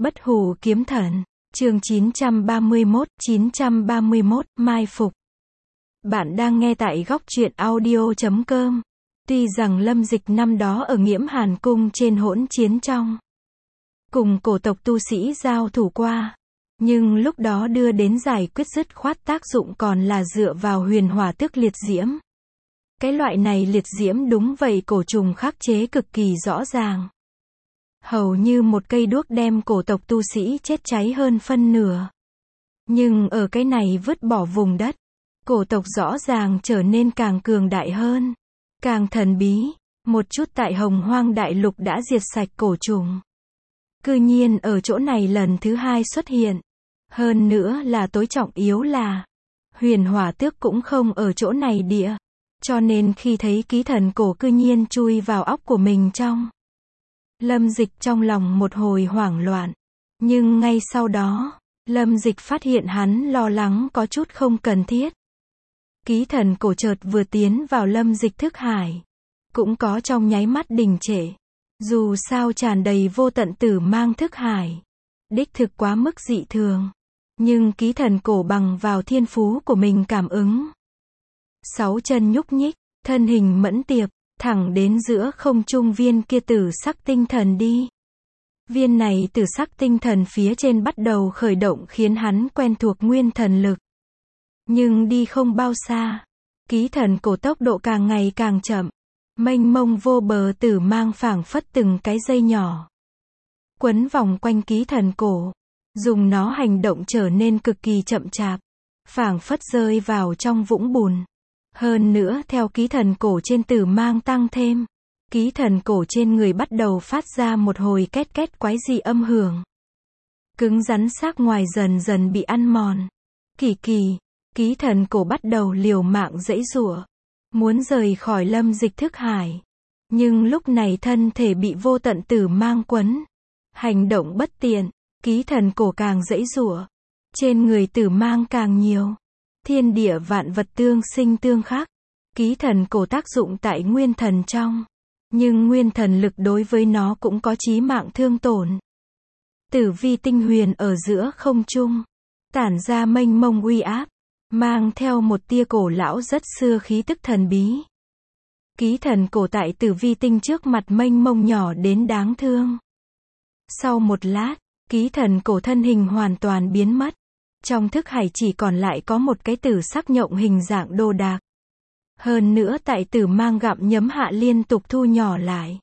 Bất hủ kiếm thần, chương 931, mai phục. Bạn đang nghe tại góc truyện audio.com. Tuy rằng Lâm Dịch năm đó ở Nghiễm Hàn Cung trên hỗn chiến trong cùng cổ tộc tu sĩ giao thủ qua, nhưng lúc đó đưa đến giải quyết dứt khoát tác dụng còn là dựa vào huyền hỏa tức liệt diễm. Cái loại này liệt diễm đúng vậy cổ trùng khắc chế cực kỳ rõ ràng. Hầu như một cây đuốc đem cổ tộc tu sĩ chết cháy hơn phân nửa. Nhưng ở cái này vứt bỏ vùng đất, cổ tộc rõ ràng trở nên càng cường đại hơn, càng thần bí. Một chút tại Hồng Hoang Đại Lục đã diệt sạch cổ trùng, cư nhiên ở chỗ này lần thứ hai xuất hiện. Hơn nữa là tối trọng yếu là huyền hỏa tước cũng không ở chỗ này địa. Cho nên khi thấy ký thần cổ cư nhiên chui vào óc của mình trong, Lâm Dịch trong lòng một hồi hoảng loạn. Nhưng ngay sau đó, Lâm Dịch phát hiện hắn lo lắng có chút không cần thiết. Ký thần cổ chợt vừa tiến vào Lâm Dịch thức hải, cũng có trong nháy mắt đình trệ. Dù sao tràn đầy vô tận tử mang thức hải, đích thực quá mức dị thường. Nhưng ký thần cổ bằng vào thiên phú của mình cảm ứng, sáu chân nhúc nhích, thân hình mẫn tiệp, thẳng đến giữa không trung viên kia tử sắc tinh thần đi. Viên này tử sắc tinh thần phía trên bắt đầu khởi động khiến hắn quen thuộc nguyên thần lực. Nhưng đi không bao xa, ký thần cổ tốc độ càng ngày càng chậm. Mênh mông vô bờ tử mang phảng phất từng cái dây nhỏ, quấn vòng quanh ký thần cổ, dùng nó hành động trở nên cực kỳ chậm chạp, phảng phất rơi vào trong vũng bùn. Hơn nữa theo ký thần cổ trên tử mang tăng thêm, ký thần cổ trên người bắt đầu phát ra một hồi két két quái dị âm hưởng. Cứng rắn xác ngoài dần dần bị ăn mòn. Ký thần cổ bắt đầu liều mạng giãy giụa, muốn rời khỏi Lâm Dịch thức hải. Nhưng lúc này thân thể bị vô tận tử mang quấn, hành động bất tiện, ký thần cổ càng giãy giụa, trên người tử mang càng nhiều. Thiên địa vạn vật tương sinh tương khắc. Ký thần cổ tác dụng tại nguyên thần trong, nhưng nguyên thần lực đối với nó cũng có chí mạng thương tổn. Tử vi tinh huyền ở giữa không trung, tản ra mênh mông uy áp, mang theo một tia cổ lão rất xưa khí tức thần bí. Ký thần cổ tại tử vi tinh trước mặt mênh mông nhỏ đến đáng thương. Sau một lát, ký thần cổ thân hình hoàn toàn biến mất. Trong thức hải chỉ còn lại có một cái tử sắc nhộng hình dạng đồ đạc. Hơn nữa tại tử mang gặm nhấm hạ liên tục thu nhỏ lại.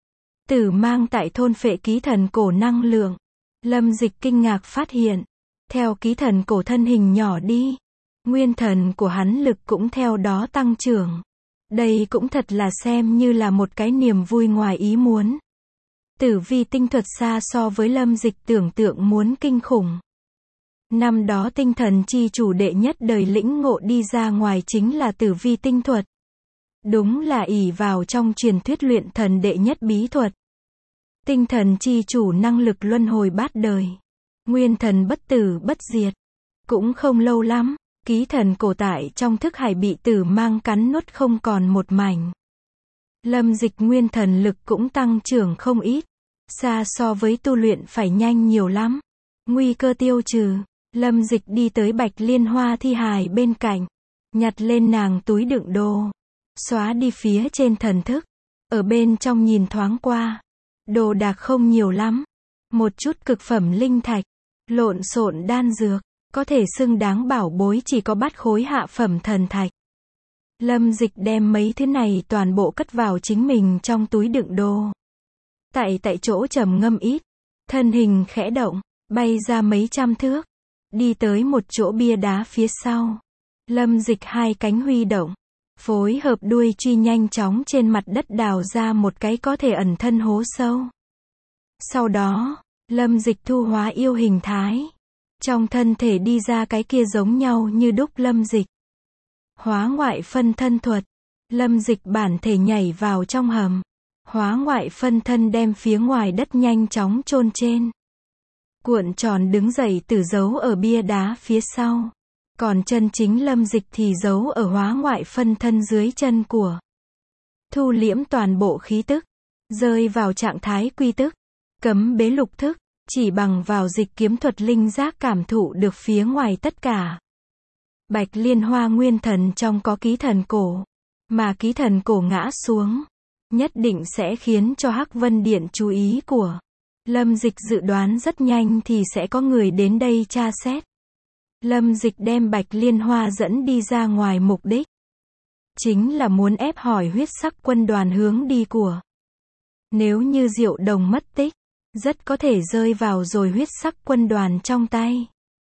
Tử mang tại thôn phệ ký thần cổ năng lượng. Lâm Dịch kinh ngạc phát hiện, theo ký thần cổ thân hình nhỏ đi, nguyên thần của hắn lực cũng theo đó tăng trưởng. Đây cũng thật là xem như là một cái niềm vui ngoài ý muốn. Tử vi tinh thuật xa so với Lâm Dịch tưởng tượng muốn kinh khủng. Năm đó tinh thần chi chủ đệ nhất đời lĩnh ngộ đi ra ngoài chính là tử vi tinh thuật. Đúng là ỷ vào trong truyền thuyết luyện thần đệ nhất bí thuật. Tinh thần chi chủ năng lực luân hồi bát đời, nguyên thần bất tử bất diệt. Cũng không lâu lắm, ký thần cổ tại trong thức hải bị tử mang cắn nuốt không còn một mảnh. Lâm Dịch nguyên thần lực cũng tăng trưởng không ít, xa so với tu luyện phải nhanh nhiều lắm. Nguy cơ tiêu trừ, Lâm Dịch đi tới Bạch Liên Hoa thi hài bên cạnh, nhặt lên nàng túi đựng đồ, xóa đi phía trên thần thức, ở bên trong nhìn thoáng qua, đồ đạc không nhiều lắm, một chút cực phẩm linh thạch, lộn xộn đan dược, có thể xưng đáng bảo bối chỉ có bát khối hạ phẩm thần thạch. Lâm Dịch đem mấy thứ này toàn bộ cất vào chính mình trong túi đựng đồ. Tại chỗ trầm ngâm ít, thân hình khẽ động, bay ra mấy trăm thước, đi tới một chỗ bia đá phía sau. Lâm Dịch hai cánh huy động, phối hợp đuôi truy nhanh chóng trên mặt đất đào ra một cái có thể ẩn thân hố sâu. Sau đó, Lâm Dịch thu hóa yêu hình thái. Trong thân thể đi ra cái kia giống nhau như đúc Lâm Dịch. Hóa ngoại phân thân thuật. Lâm Dịch bản thể nhảy vào trong hầm. Hóa ngoại phân thân đem phía ngoài đất nhanh chóng chôn trên. Cuộn tròn đứng dậy từ giấu ở bia đá phía sau. Còn chân chính Lâm Dịch thì giấu ở hóa ngoại phân thân dưới chân của. Thu liễm toàn bộ khí tức, rơi vào trạng thái quy tức, cấm bế lục thức, Chỉ bằng vào dịch kiếm thuật linh giác cảm thụ được phía ngoài tất cả. Bạch Liên Hoa nguyên thần trong có ký thần cổ. Mà ký thần cổ ngã xuống, nhất định sẽ khiến cho Hắc Vân Điện chú ý của Lâm Dịch dự đoán rất nhanh thì sẽ có người đến đây tra xét. Lâm Dịch đem Bạch Liên Hoa dẫn đi ra ngoài mục đích. Chính là muốn ép hỏi huyết sắc quân đoàn hướng đi của. Nếu như Diệu Đồng mất tích, rất có thể rơi vào rồi huyết sắc quân đoàn trong tay.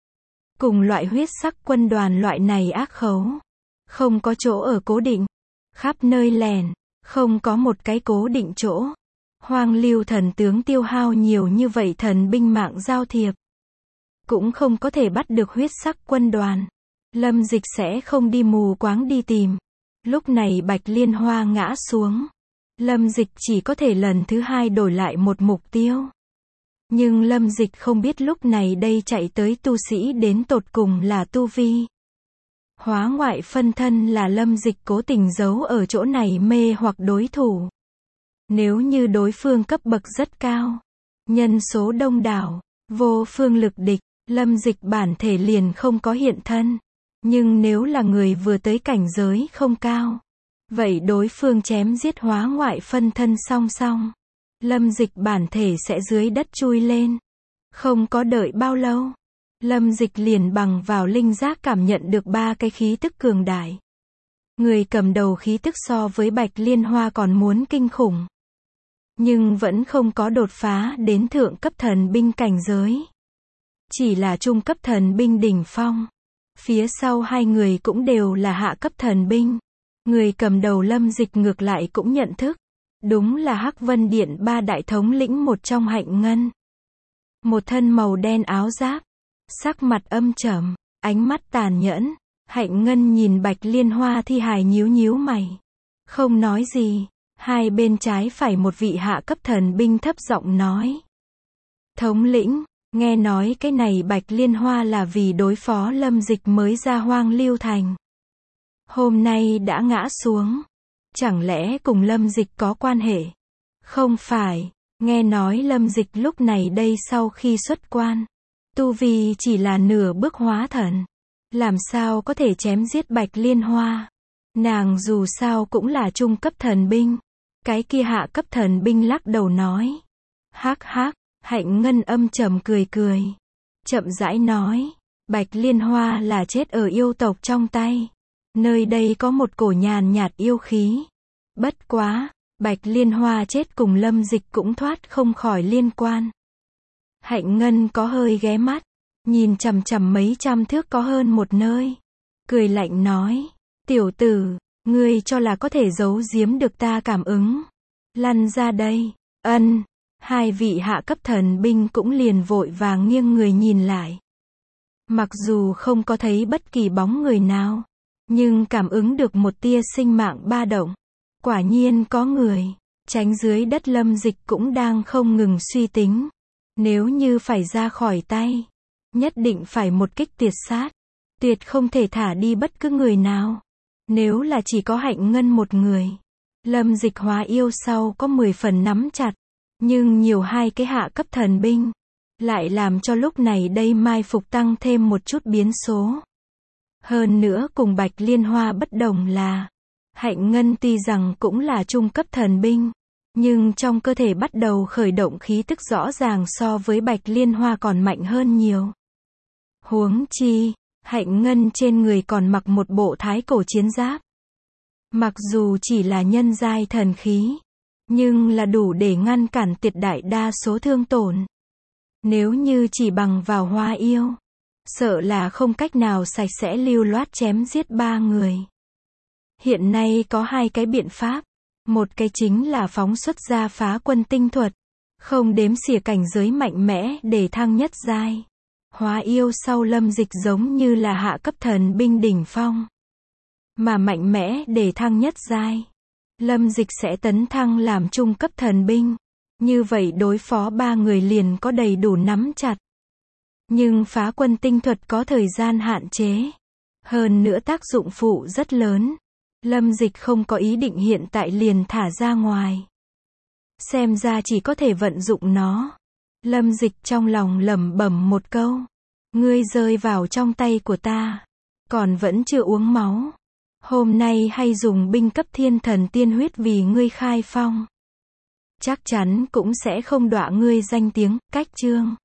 Cùng loại huyết sắc quân đoàn loại này ác khấu. Không có chỗ ở cố định. Khắp nơi lèn, không có một cái cố định chỗ. Hoang lưu thần tướng tiêu hao nhiều như vậy thần binh mạng giao thiệp. Cũng không có thể bắt được huyết sắc quân đoàn. Lâm Dịch sẽ không đi mù quáng đi tìm. Lúc này Bạch Liên Hoa ngã xuống. Lâm Dịch chỉ có thể lần thứ hai đổi lại một mục tiêu. Nhưng Lâm Dịch không biết lúc này đây chạy tới tu sĩ đến tột cùng là tu vi. Hóa ngoại phân thân là Lâm Dịch cố tình giấu ở chỗ này mê hoặc đối thủ. Nếu như đối phương cấp bậc rất cao, nhân số đông đảo, vô phương lực địch, Lâm Dịch bản thể liền không có hiện thân. Nhưng nếu là người vừa tới cảnh giới không cao, vậy đối phương chém giết hóa ngoại phân thân song song, Lâm Dịch bản thể sẽ dưới đất chui lên. Không có đợi bao lâu, Lâm Dịch liền bằng vào linh giác cảm nhận được 3 cái khí tức cường đại. Người cầm đầu khí tức so với Bạch Liên Hoa còn muốn kinh khủng. Nhưng vẫn không có đột phá đến thượng cấp thần binh cảnh giới. Chỉ là trung cấp thần binh đỉnh phong. Phía sau hai người cũng đều là hạ cấp thần binh. Người cầm đầu Lâm Dịch ngược lại cũng nhận thức. Đúng là Hắc Vân Điện 3 đại thống lĩnh một trong Hạnh Ngân. Một thân màu đen áo giáp. Sắc mặt âm trầm, ánh mắt tàn nhẫn. Hạnh Ngân nhìn Bạch Liên Hoa thi hài nhíu nhíu mày. Không nói gì. Hai bên trái phải một vị hạ cấp thần binh thấp giọng nói. Thống lĩnh, nghe nói cái này Bạch Liên Hoa là vì đối phó Lâm Dịch mới ra Hoang Lưu Thành. Hôm nay đã ngã xuống. Chẳng lẽ cùng Lâm Dịch có quan hệ? Không phải, nghe nói Lâm Dịch lúc này đây sau khi xuất quan. Tu vi chỉ là nửa bước hóa thần. Làm sao có thể chém giết Bạch Liên Hoa? Nàng dù sao cũng là trung cấp thần binh. Cái kia hạ cấp thần binh lắc đầu nói. Hắc hắc, Hạnh Ngân âm trầm cười cười. Chậm rãi nói. Bạch Liên Hoa là chết ở yêu tộc trong tay. Nơi đây có một cổ nhàn nhạt yêu khí. Bất quá, Bạch Liên Hoa chết cùng Lâm Dịch cũng thoát không khỏi liên quan. Hạnh Ngân có hơi ghé mắt. Nhìn chằm chằm mấy trăm thước có hơn một nơi. Cười lạnh nói. Tiểu tử, ngươi cho là có thể giấu giếm được ta cảm ứng. Lăn ra đây. Ân. Hai vị hạ cấp thần binh cũng liền vội vàng nghiêng người nhìn lại. Mặc dù không có thấy bất kỳ bóng người nào, nhưng cảm ứng được một tia sinh mạng ba động. Quả nhiên có người. Tránh dưới đất Lâm Dịch cũng đang không ngừng suy tính. Nếu như phải ra khỏi tay, nhất định phải một kích tuyệt sát. Tuyệt không thể thả đi bất cứ người nào. Nếu là chỉ có Hạnh Ngân một người, Lâm Dịch hóa yêu sau có 10 phần nắm chặt. Nhưng nhiều hai cái hạ cấp thần binh, lại làm cho lúc này đây mai phục tăng thêm một chút biến số. Hơn nữa cùng Bạch Liên Hoa bất đồng là, Hạnh Ngân tuy rằng cũng là trung cấp thần binh, nhưng trong cơ thể bắt đầu khởi động khí tức rõ ràng so với Bạch Liên Hoa còn mạnh hơn nhiều. Huống chi, Hạnh Ngân trên người còn mặc một bộ thái cổ chiến giáp. Mặc dù chỉ là nhân giai thần khí, nhưng là đủ để ngăn cản tuyệt đại đa số thương tổn. Nếu như chỉ bằng vào hoa yêu, sợ là không cách nào sạch sẽ lưu loát chém giết 3 người. Hiện nay có 2 cái biện pháp. Một cái chính là phóng xuất ra phá quân tinh thuật. Không đếm xỉa cảnh giới mạnh mẽ để thăng nhất giai. Hóa yêu sau Lâm Dịch giống như là hạ cấp thần binh đỉnh phong. Mà mạnh mẽ để thăng nhất giai. Lâm Dịch sẽ tấn thăng làm trung cấp thần binh. Như vậy đối phó 3 người liền có đầy đủ nắm chặt. Nhưng phá quân tinh thuật có thời gian hạn chế. Hơn nữa tác dụng phụ rất lớn. Lâm Dịch không có ý định hiện tại liền thả ra ngoài. Xem ra chỉ có thể vận dụng nó. Lâm Dịch trong lòng lẩm bẩm một câu. Ngươi rơi vào trong tay của ta. Còn vẫn chưa uống máu. Hôm nay hay dùng binh cấp thiên thần tiên huyết vì ngươi khai phong. Chắc chắn cũng sẽ không đọa ngươi danh tiếng, cách chương.